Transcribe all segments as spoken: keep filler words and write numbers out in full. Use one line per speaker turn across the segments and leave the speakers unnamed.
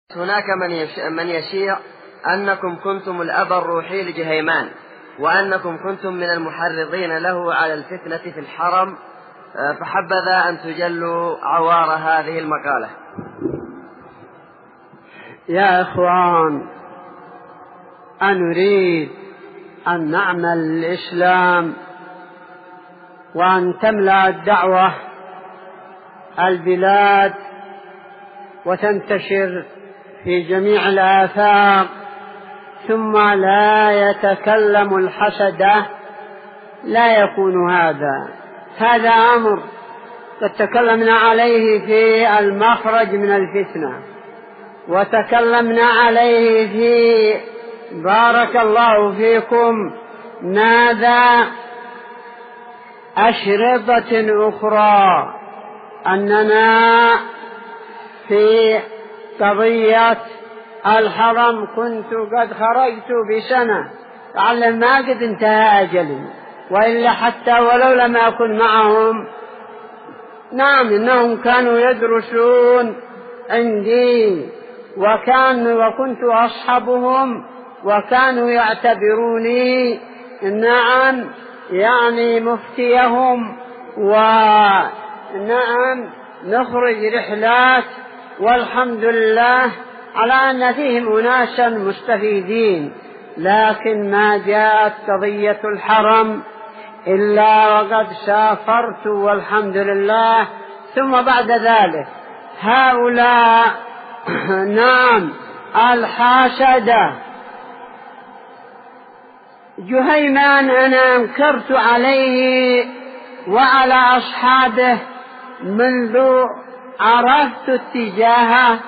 هناك من من يشيع أنكم كنتم الأب الروحي لجهيمان، وأنكم كنتم من المحرضين له على الفتنة في الحرم، فحبذا أن تجلوا عوار هذه المقالة.
يا إخوان، أنريد أن نعمل الإسلام وأن تملأ الدعوة البلاد وتنتشر في جميع الآفاق، ثم لا يتكلم الحسدة، لا يكون هذا هذا أمر قد تكلمنا عليه في المخرج من الفتنة، وتكلمنا عليه في بارك الله فيكم ماذا أشرطة أخرى، أننا في قضية الحرم كنت قد خرجت بسنة لعل ما قد انتهى أجلي، وإلا حتى ولو لم أكن معهم، نعم إنهم كانوا يدرسون عندي وكان وكنت أصحبهم وكانوا يعتبروني نعم يعني مفتيهم، ونعم نخرج رحلات والحمد لله على أن فيهم أناسا مستفيدين، لكن ما جاءت قضية الحرم إلا وقد سافرت والحمد لله. ثم بعد ذلك هؤلاء نعم الحاسدة جهيمان أنا أنكرت عليه وعلى أصحابه منذ عرفت اتجاهه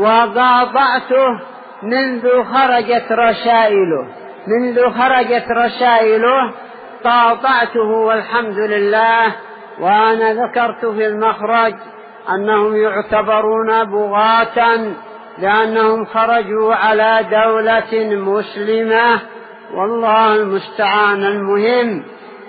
وقاطعته، منذ خرجت رسائله منذ خرجت رسائله قاطعته والحمد لله. وأنا ذكرت في المخرج أنهم يعتبرون بغاة لأنهم خرجوا على دولة مسلمة، والله المستعان. المهم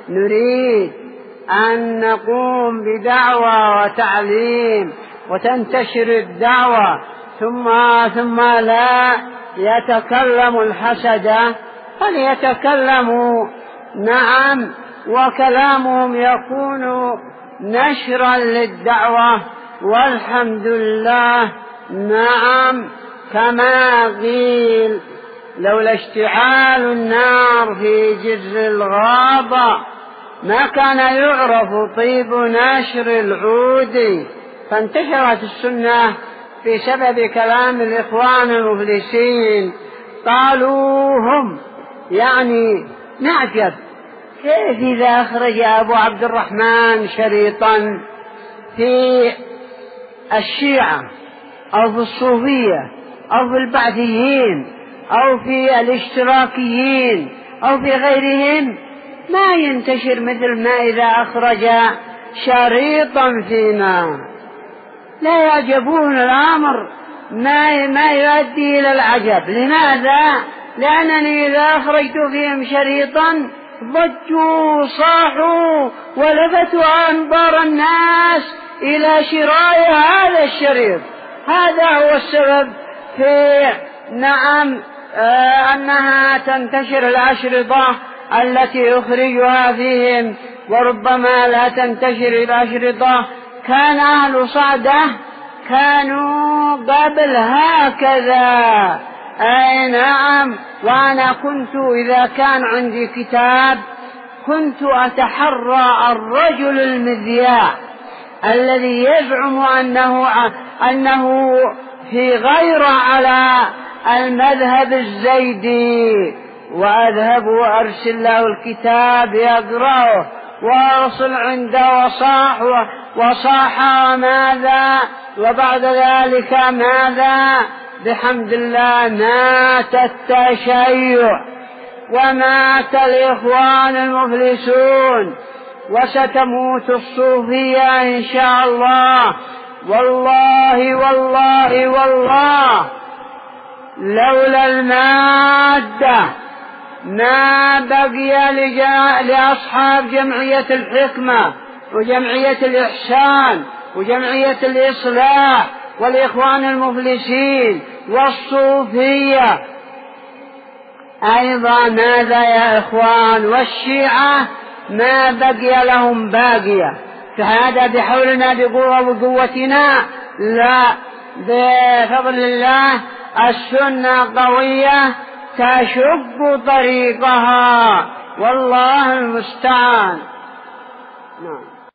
نريد أن نقوم بدعوة وتعليم وتنتشر الدعوة، ثم ثم لا يتكلم الحسدة، فليتكلموا نعم، وكلامهم يكون نشرا للدعوة والحمد لله. نعم كما قيل لولا اشتعال النار في جذر الغابة ما كان يعرف طيب ناشر العود، فانتشرت السنة بسبب كلام الإخوان المفلسين. قالوا هم يعني نعجب كيف إذا أخرج أبو عبد الرحمن شريطا في الشيعة أو في الصوفية أو في البعثيين أو في الاشتراكيين أو في غيرهم ما ينتشر مثل ما إذا أخرج شريطا فينا. لا يعجبون الأمر ما ما يؤدي إلى العجب. لماذا؟ لأنني إذا أخرجت فيهم شريطا ضجوا صاحوا ولفتوا أنظار الناس إلى شراء هذا الشريط. هذا هو السبب في نعم آه أنها تنتشر الأشرطة التي أخرجها فيهم، وربما لا تنتشر الأشرطة. كان أهل صعدة كانوا قبل هكذا، أي نعم. وأنا كنت إذا كان عندي كتاب كنت أتحرى الرجل المذياع الذي يزعم أنه أنه في غيرة على المذهب الزيدي، وأذهب وأرسل له الكتاب يقرأه وأصل عنده وصاح وصاح ماذا، وبعد ذلك ماذا؟ بحمد الله مات التشيع ومات الإخوان المفلسون وستموت الصوفية إن شاء الله. والله والله والله لولا المادة ما بقي لأصحاب جمعية الحكمة وجمعية الإحسان وجمعية الإصلاح والإخوان المفلسين والصوفية أيضا. هذا يا إخوان، والشيعة ما بقي لهم باقية. فهذا بحولنا بقوة وقوتنا لا، بفضل الله السنة قوية تشق طريقها، والله المستعان. نعم.